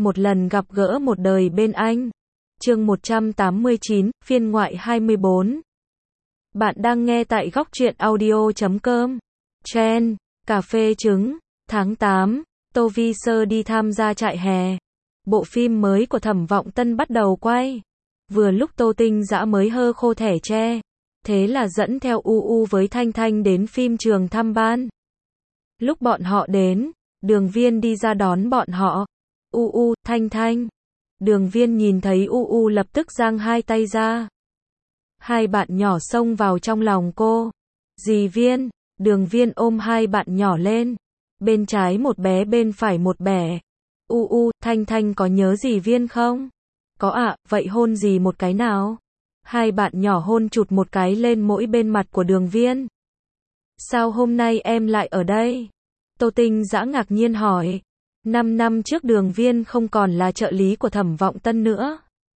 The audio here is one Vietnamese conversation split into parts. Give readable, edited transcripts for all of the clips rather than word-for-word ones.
Một lần gặp gỡ một đời bên anh. Chương 189, phiên ngoại 24. Bạn đang nghe tại góc truyện audio.com. Trend, cà phê trứng, tháng 8, Tô Vi Sơ đi tham gia trại hè. Bộ phim mới của Thẩm Vọng Tân bắt đầu quay. Vừa lúc Tô Tinh Dã mới hơ khô thẻ tre. Thế là dẫn theo UU với Thanh Thanh đến phim trường thăm ban. Lúc bọn họ đến, Đường Viên đi ra đón bọn họ. UU, Thanh Thanh. Đường Viên nhìn thấy UU lập tức giang hai tay ra. Hai bạn nhỏ xông vào trong lòng cô. Dì Viên. Đường Viên ôm hai bạn nhỏ lên. Bên trái một bé, bên phải một bẻ. UU, Thanh Thanh có nhớ dì Viên không? Có ạ, vậy hôn dì một cái nào? Hai bạn nhỏ hôn chụt một cái lên mỗi bên mặt của Đường Viên. Sao hôm nay em lại ở đây? Tô Tinh Dã ngạc nhiên hỏi. 5 năm trước Đường Viên không còn là trợ lý của Thẩm Vọng Tân nữa.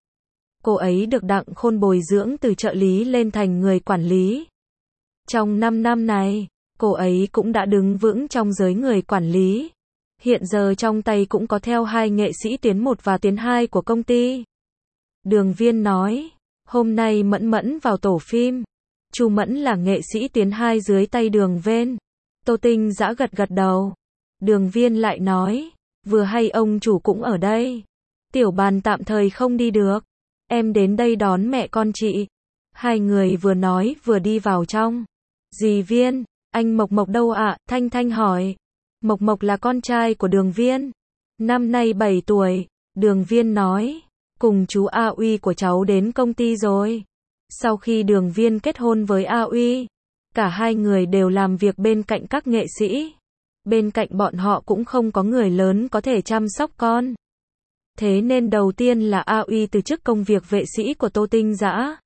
Cô ấy được Đặng Khôn bồi dưỡng từ trợ lý lên thành người quản lý. Trong 5 năm này, cô ấy cũng đã đứng vững trong giới người quản lý. Hiện giờ trong tay cũng có theo hai nghệ sĩ tuyến 1 và tuyến 2 của công ty. Đường Viên nói, hôm nay Mẫn Mẫn vào tổ phim. Chu Mẫn là nghệ sĩ tuyến 2 dưới tay Đường Viên. Tô Tinh Dã gật gật đầu. Đường Viên lại nói, vừa hay ông chủ cũng ở đây. Tiểu Bàn tạm thời không đi được. Em đến đây đón mẹ con chị. Hai người vừa nói vừa đi vào trong. Dì Viên, anh Mộc Mộc đâu ạ? Thanh Thanh hỏi. Mộc Mộc là con trai của Đường Viên. Năm nay 7 tuổi. Đường Viên nói, cùng chú A Uy của cháu đến công ty rồi. Sau khi Đường Viên kết hôn với A Uy, cả hai người đều làm việc bên cạnh các nghệ sĩ. Bên cạnh bọn họ cũng không có người lớn có thể chăm sóc con. Thế nên đầu tiên là A Uy từ chức công việc vệ sĩ của Tô Tinh Dã.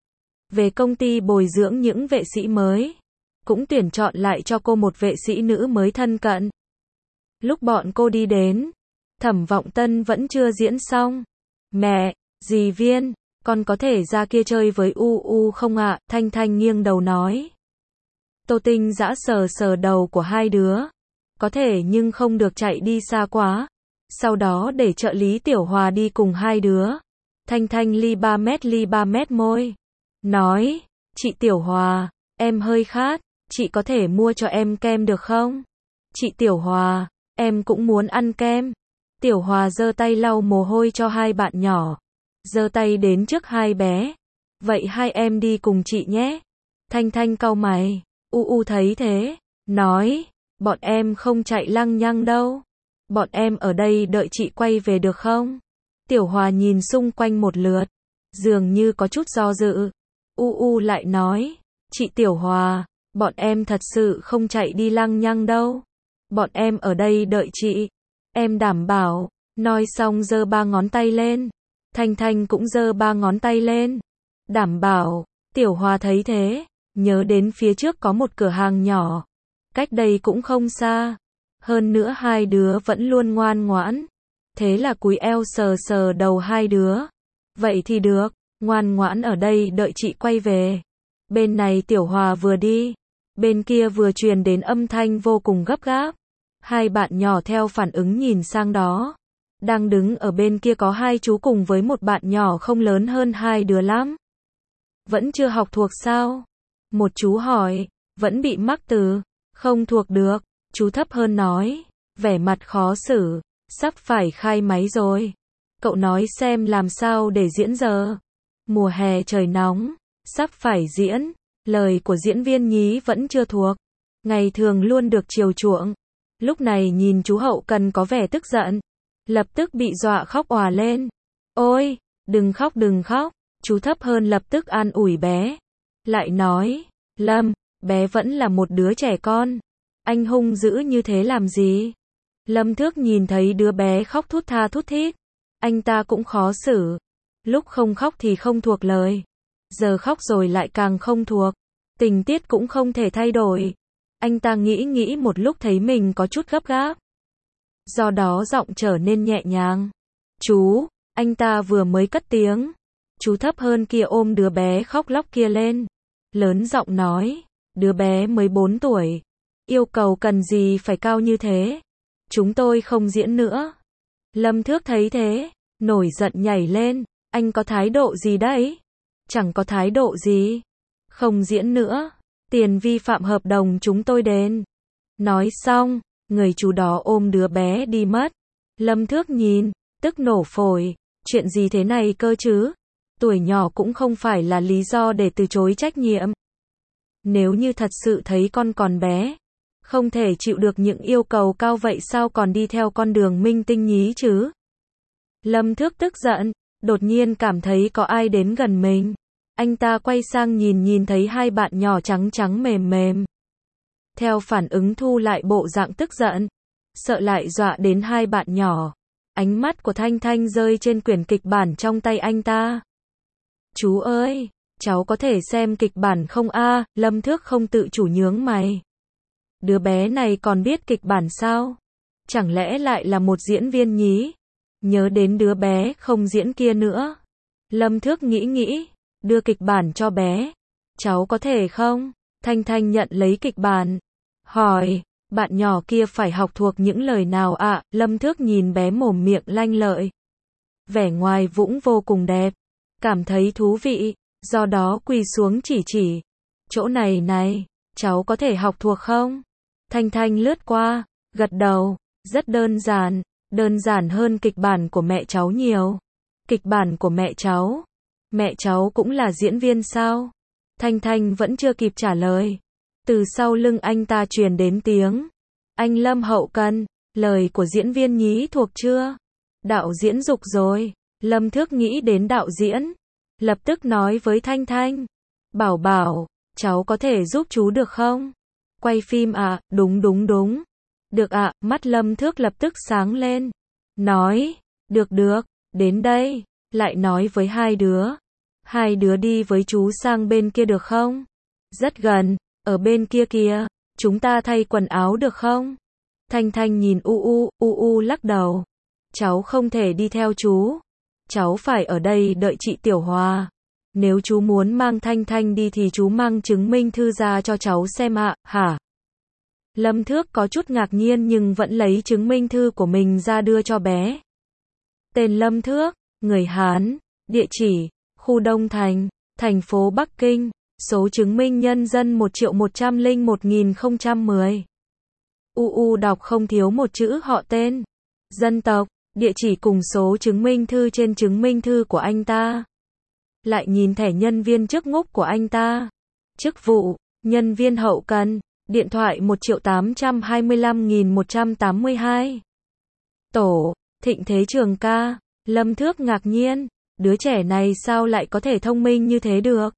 Về công ty bồi dưỡng những vệ sĩ mới. Cũng tuyển chọn lại cho cô một vệ sĩ nữ mới thân cận. Lúc bọn cô đi đến, Thẩm Vọng Tân vẫn chưa diễn xong. Mẹ, dì Viên, con có thể ra kia chơi với UU không ạ? Thanh Thanh nghiêng đầu nói. Tô Tinh Dã sờ sờ đầu của hai đứa. Có thể nhưng không được chạy đi xa quá. Sau đó để trợ lý Tiểu Hòa đi cùng hai đứa. Thanh Thanh ly 3 mét môi. Nói, chị Tiểu Hòa, em hơi khát, chị có thể mua cho em kem được không? Chị Tiểu Hòa, em cũng muốn ăn kem. Tiểu Hòa giơ tay lau mồ hôi cho hai bạn nhỏ. Giơ tay đến trước hai bé. Vậy hai em đi cùng chị nhé. Thanh Thanh cau mày. UU thấy thế. Nói, bọn em không chạy lăng nhăng đâu. Bọn em ở đây đợi chị quay về được không? Tiểu Hòa nhìn xung quanh một lượt. Dường như có chút do dự. UU lại nói, chị Tiểu Hòa, bọn em thật sự không chạy đi lăng nhăng đâu. Bọn em ở đây đợi chị. Em đảm bảo. Nói xong giơ 3 ngón tay lên. Thanh Thanh cũng giơ 3 ngón tay lên. Đảm bảo. Tiểu Hòa thấy thế, nhớ đến phía trước có một cửa hàng nhỏ. Cách đây cũng không xa. Hơn nữa hai đứa vẫn luôn ngoan ngoãn. Thế là cúi eo sờ sờ đầu hai đứa. Vậy thì được, ngoan ngoãn ở đây đợi chị quay về. Bên này Tiểu Hòa vừa đi. Bên kia vừa truyền đến âm thanh vô cùng gấp gáp. Hai bạn nhỏ theo phản ứng nhìn sang đó. Đang đứng ở bên kia có hai chú cùng với một bạn nhỏ không lớn hơn hai đứa lắm. Vẫn chưa học thuộc sao? Một chú hỏi, vẫn bị mắc từ, không thuộc được. Chú thấp hơn nói, vẻ mặt khó xử, sắp phải khai máy rồi. Cậu nói xem làm sao để diễn giờ. Mùa hè trời nóng, sắp phải diễn. Lời của diễn viên nhí vẫn chưa thuộc. Ngày thường luôn được chiều chuộng. Lúc này nhìn chú hậu cần có vẻ tức giận. Lập tức bị dọa khóc òa lên. Ôi, đừng khóc đừng khóc. Chú thấp hơn lập tức an ủi bé. Lại nói, Lâm, bé vẫn là một đứa trẻ con. Anh hung dữ như thế làm gì? Lâm Thước nhìn thấy đứa bé khóc thút tha thút thít. Anh ta cũng khó xử. Lúc không khóc thì không thuộc lời. Giờ khóc rồi lại càng không thuộc. Tình tiết cũng không thể thay đổi. Anh ta nghĩ một lúc thấy mình có chút gấp gáp. Do đó giọng trở nên nhẹ nhàng. Chú, anh ta vừa mới cất tiếng. Chú thấp hơn kia ôm đứa bé khóc lóc kia lên. Lớn giọng nói, đứa bé mới 4 tuổi. Yêu cầu cần gì phải cao như thế. Chúng tôi không diễn nữa. Lâm Thước thấy thế, nổi giận nhảy lên, anh có thái độ gì đấy? Chẳng có thái độ gì. Không diễn nữa, tiền vi phạm hợp đồng chúng tôi đền. Nói xong, người chú đó ôm đứa bé đi mất. Lâm Thước nhìn, tức nổ phổi, chuyện gì thế này cơ chứ? Tuổi nhỏ cũng không phải là lý do để từ chối trách nhiệm. Nếu như thật sự thấy con còn bé, không thể chịu được những yêu cầu cao vậy sao còn đi theo con đường minh tinh nhí chứ? Lâm Thước tức giận, đột nhiên cảm thấy có ai đến gần mình. Anh ta quay sang nhìn thấy hai bạn nhỏ trắng trắng mềm mềm. Theo phản ứng thu lại bộ dạng tức giận, sợ lại dọa đến hai bạn nhỏ. Ánh mắt của Thanh Thanh rơi trên quyển kịch bản trong tay anh ta. Chú ơi, cháu có thể xem kịch bản không a? Lâm Thước không tự chủ nhướng mày. Đứa bé này còn biết kịch bản sao? Chẳng lẽ lại là một diễn viên nhí? Nhớ đến đứa bé không diễn kia nữa. Lâm Thước nghĩ, đưa kịch bản cho bé. Cháu có thể không? Thanh Thanh nhận lấy kịch bản. Hỏi, bạn nhỏ kia phải học thuộc những lời nào ạ? Lâm Thước nhìn bé mồm miệng lanh lợi. Vẻ ngoài vũng vô cùng đẹp. Cảm thấy thú vị, do đó quỳ xuống chỉ. Chỗ này, cháu có thể học thuộc không? Thanh Thanh lướt qua, gật đầu, rất đơn giản hơn kịch bản của mẹ cháu nhiều. Kịch bản của mẹ cháu cũng là diễn viên sao? Thanh Thanh vẫn chưa kịp trả lời. Từ sau lưng anh ta truyền đến tiếng. Anh Lâm hậu cần, lời của diễn viên nhí thuộc chưa? Đạo diễn dục rồi. Lâm Thước nghĩ đến đạo diễn. Lập tức nói với Thanh Thanh. Bảo, cháu có thể giúp chú được không? Quay phim à? Đúng. Được ạ, mắt Lâm Thước lập tức sáng lên. Nói, được, đến đây, lại nói với hai đứa. Hai đứa đi với chú sang bên kia được không? Rất gần, ở bên kia kìa, chúng ta thay quần áo được không? Thanh Thanh nhìn u lắc đầu. Cháu không thể đi theo chú. Cháu phải ở đây đợi chị Tiểu Hòa. Nếu chú muốn mang Thanh Thanh đi thì chú mang chứng minh thư ra cho cháu xem ạ, hả? Lâm Thước có chút ngạc nhiên nhưng vẫn lấy chứng minh thư của mình ra đưa cho bé. Tên Lâm Thước, người Hán, địa chỉ, khu Đông Thành, thành phố Bắc Kinh, số chứng minh nhân dân 1.101.010. Đọc không thiếu một chữ họ tên, dân tộc, địa chỉ cùng số chứng minh thư trên chứng minh thư của anh ta. Lại nhìn thẻ nhân viên chức ngúc của anh ta. Chức vụ, nhân viên hậu cần, điện thoại 1.825.182. Tổ, Thịnh Thế Trường ca. Lâm Thước ngạc nhiên, đứa trẻ này sao lại có thể thông minh như thế được?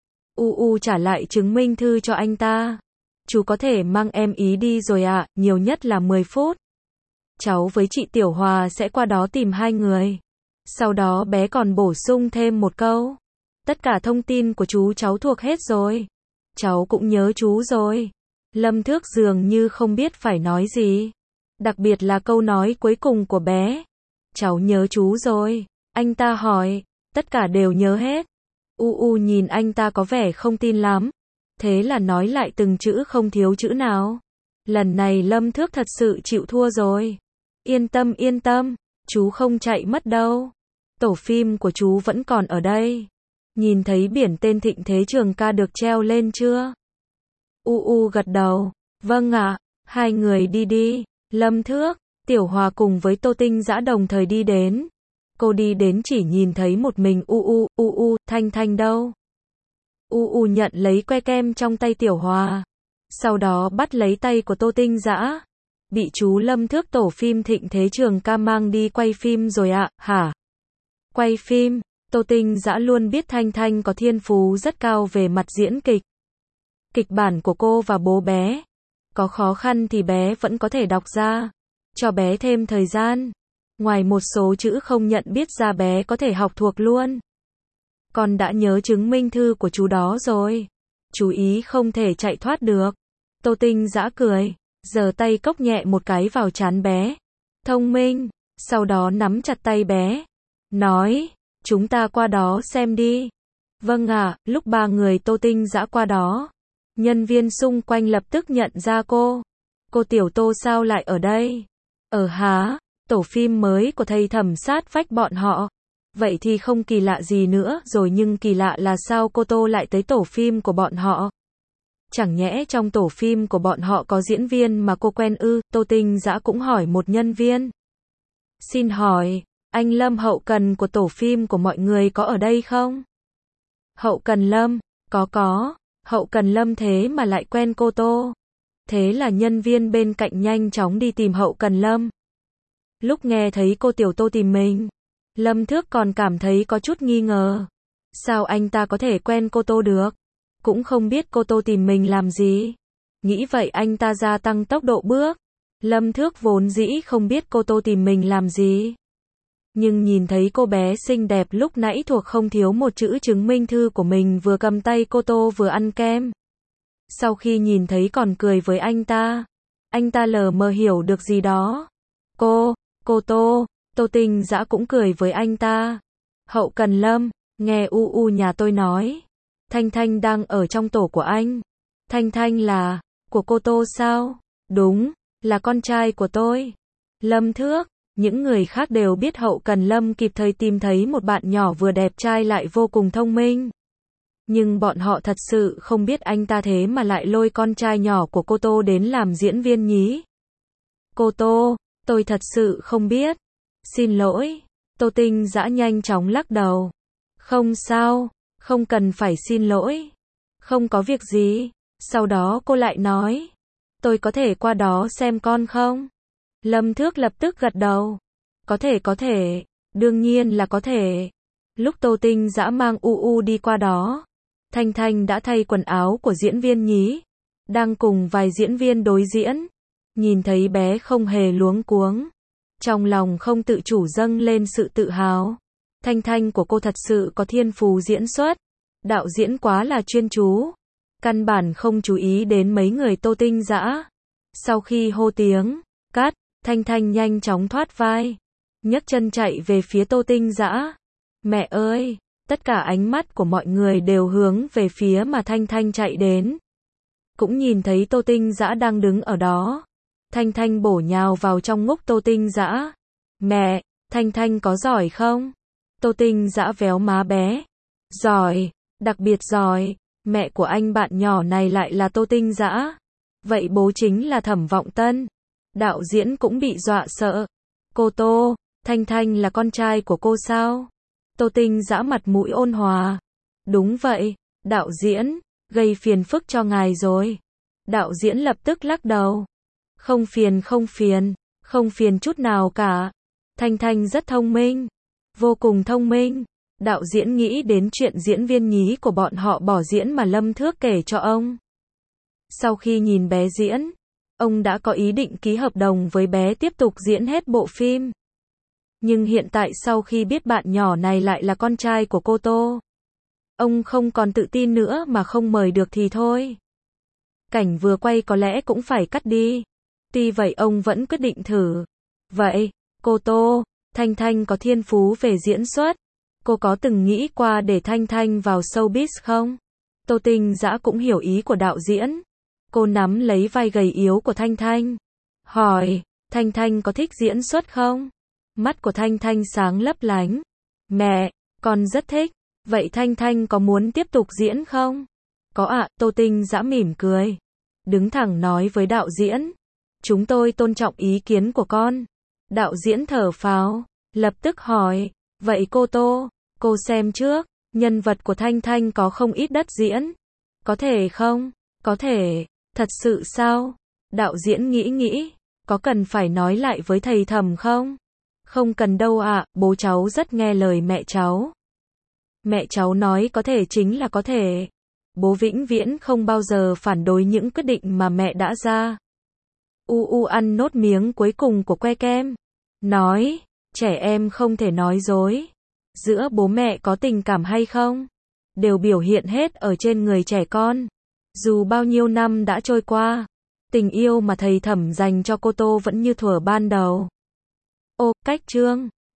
Trả lại chứng minh thư cho anh ta. Chú có thể mang em ý đi rồi ạ, nhiều nhất là 10 phút. Cháu với chị Tiểu Hòa sẽ qua đó tìm hai người. Sau đó bé còn bổ sung thêm một câu. Tất cả thông tin của chú cháu thuộc hết rồi. Cháu cũng nhớ chú rồi. Lâm Thước dường như không biết phải nói gì. Đặc biệt là câu nói cuối cùng của bé. Cháu nhớ chú rồi. Anh ta hỏi. Tất cả đều nhớ hết. Nhìn anh ta có vẻ không tin lắm. Thế là nói lại từng chữ không thiếu chữ nào. Lần này Lâm Thước thật sự chịu thua rồi. Yên tâm, chú không chạy mất đâu. Tổ phim của chú vẫn còn ở đây. Nhìn thấy biển tên Thịnh Thế Trường ca được treo lên chưa? Gật đầu. Vâng ạ, hai người đi. Lâm Thước, Tiểu Hòa cùng với Tô Tinh Dã đồng thời đi đến. Cô đi đến chỉ nhìn thấy một mình Thanh Thanh đâu? Nhận lấy que kem trong tay Tiểu Hòa. Sau đó bắt lấy tay của Tô Tinh Dã. Bị chú Lâm Thước tổ phim Thịnh Thế Trường ca mang đi quay phim rồi ạ, hả? Quay phim, Tô Tinh Dã luôn biết Thanh Thanh có thiên phú rất cao về mặt diễn kịch. Kịch bản của cô và bố bé. Có khó khăn thì bé vẫn có thể đọc ra. Cho bé thêm thời gian. Ngoài một số chữ không nhận biết ra bé có thể học thuộc luôn. Con đã nhớ chứng minh thư của chú đó rồi. Chú ý không thể chạy thoát được. Tô Tinh Dã cười. Giơ tay cốc nhẹ một cái vào trán bé. Thông minh. Sau đó nắm chặt tay bé. Nói. Chúng ta qua đó xem đi. Vâng ạ, lúc ba người Tô Tinh Dã qua đó. Nhân viên xung quanh lập tức nhận ra cô. Cô Tiểu Tô sao lại ở đây? Hả? Tổ phim mới của thầy thẩm sát vách bọn họ. Vậy thì không kỳ lạ gì nữa rồi, nhưng kỳ lạ là sao cô Tô lại tới tổ phim của bọn họ? Chẳng nhẽ trong tổ phim của bọn họ có diễn viên mà cô quen ư? Tô Tinh Dã cũng hỏi một nhân viên. Xin hỏi, anh Lâm hậu cần của tổ phim của mọi người có ở đây không? Hậu cần Lâm, có. Hậu cần Lâm thế mà lại quen cô Tô. Thế là nhân viên bên cạnh nhanh chóng đi tìm hậu cần Lâm. Lúc nghe thấy cô Tiểu Tô tìm mình, Lâm Thước còn cảm thấy có chút nghi ngờ. Sao anh ta có thể quen cô Tô được? Cũng không biết cô Tô tìm mình làm gì. Nghĩ vậy anh ta gia tăng tốc độ bước. Lâm Thước vốn dĩ không biết cô Tô tìm mình làm gì. Nhưng nhìn thấy cô bé xinh đẹp lúc nãy thuộc không thiếu một chữ chứng minh thư của mình vừa cầm tay cô Tô vừa ăn kem. Sau khi nhìn thấy còn cười với anh ta lờ mờ hiểu được gì đó. Cô Tô, Tô Tinh Dã cũng cười với anh ta. Hậu cần Lâm, nghe nhà tôi nói. Thanh Thanh đang ở trong tổ của anh. Thanh Thanh là, của cô Tô sao? Đúng, là con trai của tôi. Lâm Thước, những người khác đều biết hậu cần Lâm kịp thời tìm thấy một bạn nhỏ vừa đẹp trai lại vô cùng thông minh. Nhưng bọn họ thật sự không biết anh ta thế mà lại lôi con trai nhỏ của cô Tô đến làm diễn viên nhí. Cô Tô, tôi thật sự không biết. Xin lỗi. Tô Tinh Dã nhanh chóng lắc đầu. Không sao, không cần phải xin lỗi. Không có việc gì. Sau đó cô lại nói. Tôi có thể qua đó xem con không? Lâm Thước lập tức gật đầu. Có thể. Đương nhiên là có thể. Lúc Tô Tinh Dã mang đi qua đó, Thanh Thanh đã thay quần áo của diễn viên nhí, đang cùng vài diễn viên đối diễn. Nhìn thấy bé không hề luống cuống, trong lòng không tự chủ dâng lên sự tự hào. Thanh Thanh của cô thật sự có thiên phú diễn xuất. Đạo diễn quá là chuyên chú, căn bản không chú ý đến mấy người Tô Tinh Dã. Sau khi hô tiếng cắt, Thanh Thanh nhanh chóng thoát vai, nhấc chân chạy về phía Tô Tinh Dã. Mẹ ơi! Tất cả ánh mắt của mọi người đều hướng về phía mà Thanh Thanh chạy đến. Cũng nhìn thấy Tô Tinh Dã đang đứng ở đó. Thanh Thanh bổ nhào vào trong ngúc Tô Tinh Dã. Mẹ, Thanh Thanh có giỏi không? Tô Tinh Dã véo má bé. Giỏi, đặc biệt giỏi. Mẹ của anh bạn nhỏ này lại là Tô Tinh Dã. Vậy bố chính là Thẩm Vọng Tân. Đạo diễn cũng bị dọa sợ. Cô Tô, Thanh Thanh là con trai của cô sao? Tô Tinh Dã mặt mũi ôn hòa. Đúng vậy, đạo diễn, gây phiền phức cho ngài rồi. Đạo diễn lập tức lắc đầu. Không phiền chút nào cả. Thanh Thanh rất thông minh, vô cùng thông minh. Đạo diễn nghĩ đến chuyện diễn viên nhí của bọn họ bỏ diễn mà Lâm Thước kể cho ông. Sau khi nhìn bé diễn, ông đã có ý định ký hợp đồng với bé tiếp tục diễn hết bộ phim. Nhưng hiện tại sau khi biết bạn nhỏ này lại là con trai của cô Tô, ông không còn tự tin nữa mà không mời được thì thôi. Cảnh vừa quay có lẽ cũng phải cắt đi. Tuy vậy ông vẫn quyết định thử. Vậy, cô Tô, Thanh Thanh có thiên phú về diễn xuất. Cô có từng nghĩ qua để Thanh Thanh vào showbiz không? Tô Tinh Dã cũng hiểu ý của đạo diễn. Cô nắm lấy vai gầy yếu của Thanh Thanh. Hỏi, Thanh Thanh có thích diễn xuất không? Mắt của Thanh Thanh sáng lấp lánh. Mẹ, con rất thích. Vậy Thanh Thanh có muốn tiếp tục diễn không? Có ạ, Tô Tinh Dã mỉm cười. Đứng thẳng nói với đạo diễn. Chúng tôi tôn trọng ý kiến của con. Đạo diễn thở phào, lập tức hỏi. Vậy cô Tô, cô xem trước, nhân vật của Thanh Thanh có không ít đất diễn. Có thể không? Có thể. Thật sự sao? Đạo diễn nghĩ. Có cần phải nói lại với thầy Thẩm không? Không cần đâu ạ, bố cháu rất nghe lời mẹ cháu. Mẹ cháu nói có thể chính là có thể. Bố vĩnh viễn không bao giờ phản đối những quyết định mà mẹ đã ra. Ăn nốt miếng cuối cùng của que kem. Nói, trẻ em không thể nói dối. Giữa bố mẹ có tình cảm hay không, đều biểu hiện hết ở trên người trẻ con. Dù bao nhiêu năm đã trôi qua, tình yêu mà thầy Thẩm dành cho cô Tô vẫn như thuở ban đầu. Cách chương